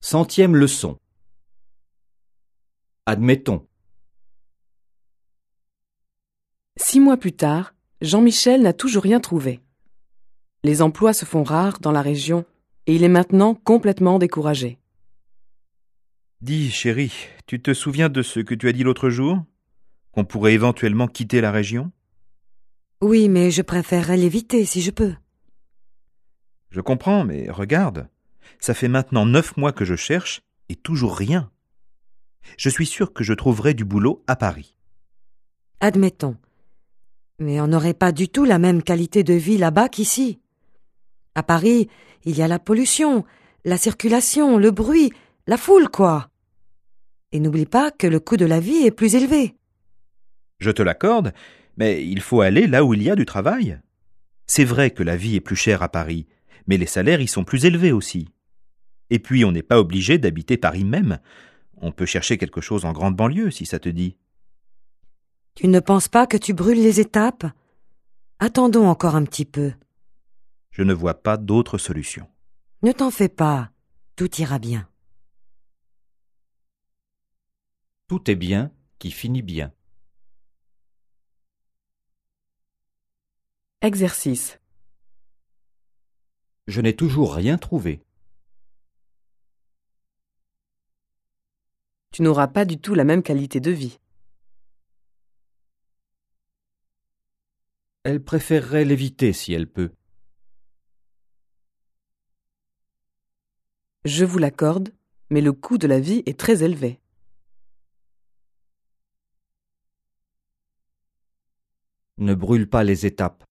Centième leçon. Admettons. 6 mois plus tard, Jean-Michel n'a toujours rien trouvé. Les emplois se font rares dans la région et il est maintenant complètement découragé. Dis, chérie, tu te souviens de ce que tu as dit l'autre jour? Qu'on pourrait éventuellement quitter la région? Oui, mais je préférerais l'éviter si je peux. Je comprends, mais regarde, ça fait maintenant 9 mois que je cherche et toujours rien. Je suis sûr que je trouverai du boulot à Paris. Admettons. Mais on n'aurait pas du tout la même qualité de vie là-bas qu'ici. À Paris, il y a la pollution, la circulation, le bruit, la foule, quoi. Et n'oublie pas que le coût de la vie est plus élevé. Je te l'accorde, mais il faut aller là où il y a du travail. C'est vrai que la vie est plus chère à Paris, mais les salaires y sont plus élevés aussi. Et puis on n'est pas obligé d'habiter Paris même. On peut chercher quelque chose en grande banlieue, si ça te dit. Tu ne penses pas que tu brûles les étapes? Attendons encore un petit peu. Je ne vois pas d'autre solution. Ne t'en fais pas, tout ira bien. Tout est bien qui finit bien. Exercice. Je n'ai toujours rien trouvé. Tu n'auras pas du tout la même qualité de vie. Elle préférerait l'éviter si elle peut. Je vous l'accorde, mais le coût de la vie est très élevé. Ne brûle pas les étapes.